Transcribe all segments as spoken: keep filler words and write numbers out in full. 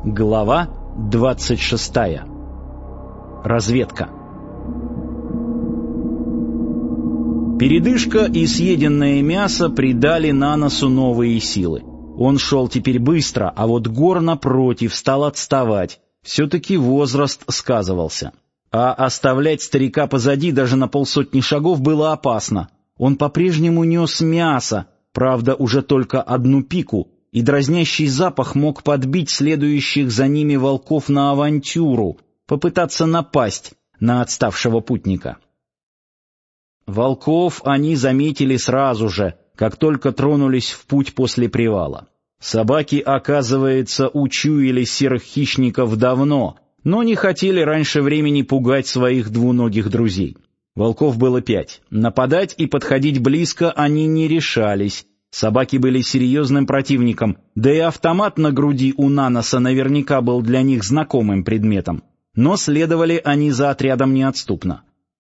Глава двадцать шестая. Разведка. Передышка и съеденное мясо придали Наносу новые силы. Он шел теперь быстро, а вот Гор, напротив, стал отставать. Все-таки возраст сказывался. А оставлять старика позади даже на полсотни шагов было опасно. Он по-прежнему нес мясо, правда, уже только одну пику, и дразнящий запах мог подбить следующих за ними волков на авантюру, попытаться напасть на отставшего путника. Волков они заметили сразу же, как только тронулись в путь после привала. Собаки, оказывается, учуяли серых хищников давно, но не хотели раньше времени пугать своих двуногих друзей. Волков было пять. Нападать и подходить близко они не решались. Собаки были серьезным противником, да и автомат на груди у Наноса наверняка был для них знакомым предметом. Но следовали они за отрядом неотступно.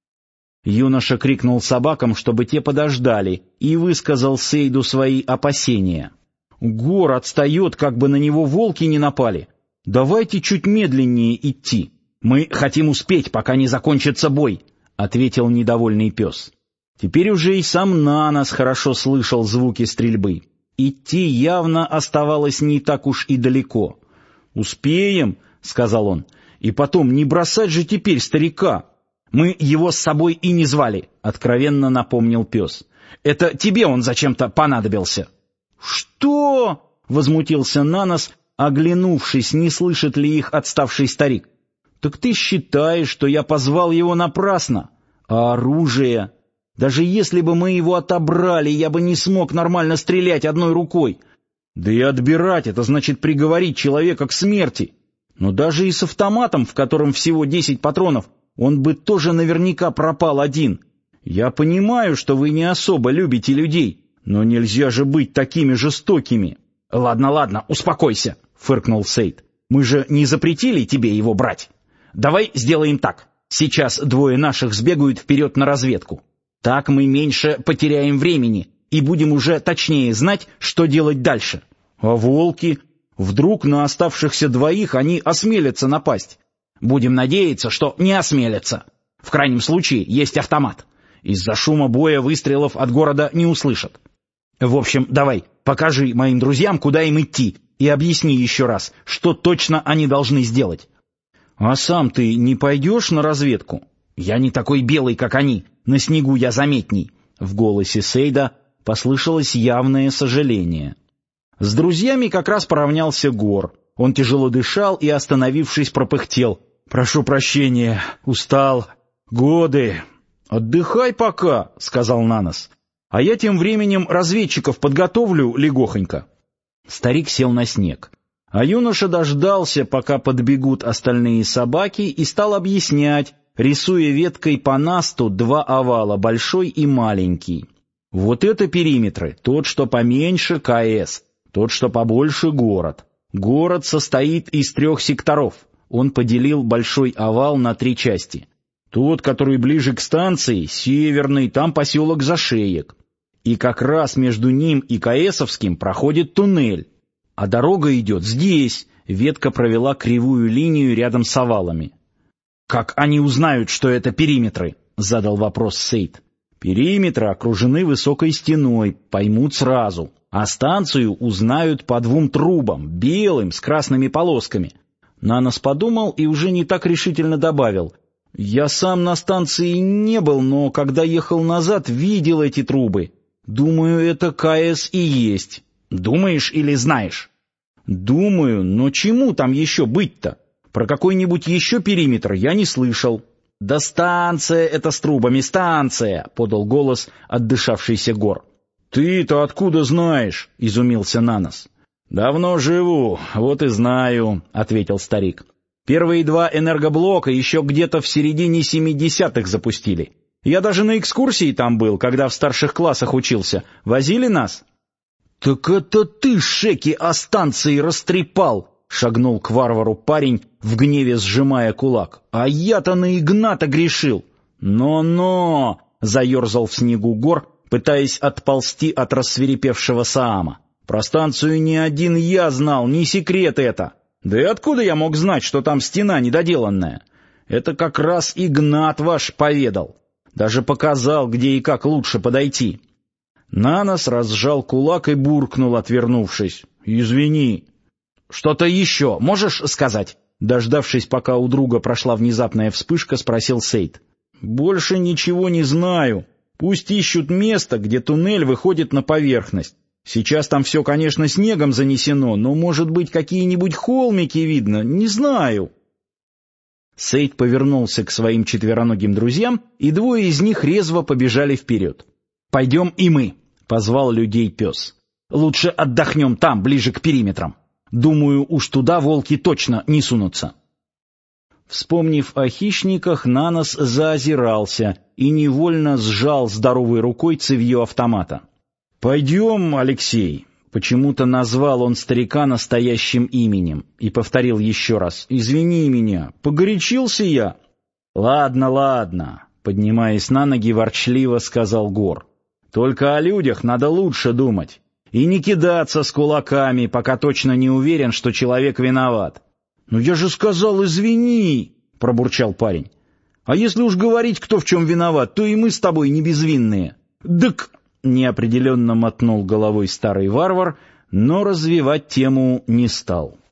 Юноша крикнул собакам, чтобы те подождали, и высказал Сейду свои опасения. «Гор отстает, как бы на него волки не напали. Давайте чуть медленнее идти. Мы хотим успеть, пока не закончится бой», — ответил недовольный пес. Теперь уже и сам Нанос хорошо слышал звуки стрельбы. Идти явно оставалось не так уж и далеко. «Успеем», — сказал он, — «и потом, не бросать же теперь старика». «Мы его с собой и не звали», — откровенно напомнил пес. «Это тебе он зачем-то понадобился». «Что?» — возмутился Нанос, оглянувшись, не слышит ли их отставший старик. «Так ты считаешь, что я позвал его напрасно? А оружие? Даже если бы мы его отобрали, я бы не смог нормально стрелять одной рукой. Да и отбирать — это значит приговорить человека к смерти. Но даже и с автоматом, в котором всего десять патронов, он бы тоже наверняка пропал один. Я понимаю, что вы не особо любите людей, но нельзя же быть такими жестокими». «Ладно, ладно, успокойся», — фыркнул Сейд. «Мы же не запретили тебе его брать. Давай сделаем так. Сейчас двое наших сбегают вперед на разведку. Так мы меньше потеряем времени и будем уже точнее знать, что делать дальше. А волки? Вдруг на оставшихся двоих они осмелятся напасть? Будем надеяться, что не осмелятся. В крайнем случае есть автомат. Из-за шума боя выстрелов от города не услышат. В общем, давай, покажи моим друзьям, куда им идти, и объясни еще раз, что точно они должны сделать». «А сам ты не пойдешь на разведку?» «Я не такой белый, как они. На снегу я заметней». В голосе Сейда послышалось явное сожаление. С друзьями как раз поравнялся Гор. Он тяжело дышал и, остановившись, пропыхтел. «Прошу прощения, устал. Годы». «Отдыхай пока», — сказал Нанос. «А я тем временем разведчиков подготовлю легохонько». Старик сел на снег. А юноша дождался, пока подбегут остальные собаки, и стал объяснять, рисуя веткой по насту два овала, большой и маленький. Вот это периметры, тот, что поменьше — КС, тот, что побольше — город. Город состоит из трех секторов. Он поделил большой овал на три части. Тот, который ближе к станции, северный, там поселок Зашеек. И как раз между ним и КСовским проходит туннель. А дорога идет здесь. Ветка провела кривую линию рядом с овалами. «Как они узнают, что это периметры?» — задал вопрос Сейд. «Периметры окружены высокой стеной, поймут сразу. А станцию узнают по двум трубам, белым, с красными полосками». Нанос подумал и уже не так решительно добавил. «Я сам на станции не был, но когда ехал назад, видел эти трубы. Думаю, это КС и есть». «Думаешь или знаешь?» «Думаю, но чему там еще быть-то? Про какой-нибудь еще периметр я не слышал». «Да станция это с трубами, станция!» — подал голос отдышавшийся Гор. «Ты-то откуда знаешь?» — изумился Нанос. «Давно живу, вот и знаю», — ответил старик. «Первые два энергоблока еще где-то в середине семидесятых запустили. Я даже на экскурсии там был, когда в старших классах учился. Возили нас?» «Так это ты, Шеки, о станции растрепал!» — шагнул к варвару парень, в гневе сжимая кулак. «А я-то на Игната грешил!» «Но-но!» — заерзал в снегу Гор, пытаясь отползти от рассвирепевшего Саама. «Про станцию не один я знал, не секрет это. Да и откуда я мог знать, что там стена недоделанная? Это как раз Игнат ваш поведал. Даже показал, где и как лучше подойти. Нанос разжал кулак и буркнул, отвернувшись. «Извини». «Что-то еще можешь сказать?» Дождавшись, пока у друга прошла внезапная вспышка, спросил Сейд. «Больше ничего не знаю. Пусть ищут место, где туннель выходит на поверхность. Сейчас там все, конечно, снегом занесено, но, может быть, какие-нибудь холмики видно, не знаю». Сейд повернулся к своим четвероногим друзьям, и двое из них резво побежали вперед. «Пойдем и мы», — позвал людей пес. «Лучше отдохнем там, ближе к периметрам. Думаю, уж туда волки точно не сунутся». Вспомнив о хищниках, Нанос заозирался и невольно сжал здоровой рукой цевьё автомата. «Пойдем, Алексей», — почему-то назвал он старика настоящим именем и повторил еще раз: «Извини меня, погорячился я». «Ладно, ладно», — поднимаясь на ноги, ворчливо сказал Гор. «Только о людях надо лучше думать и не кидаться с кулаками, пока точно не уверен, что человек виноват». «Ну я же сказал, извини», — пробурчал парень. «А если уж говорить, кто в чем виноват, то и мы с тобой не безвинные». «Дык», — неопределенно мотнул головой старый варвар, но развивать тему не стал.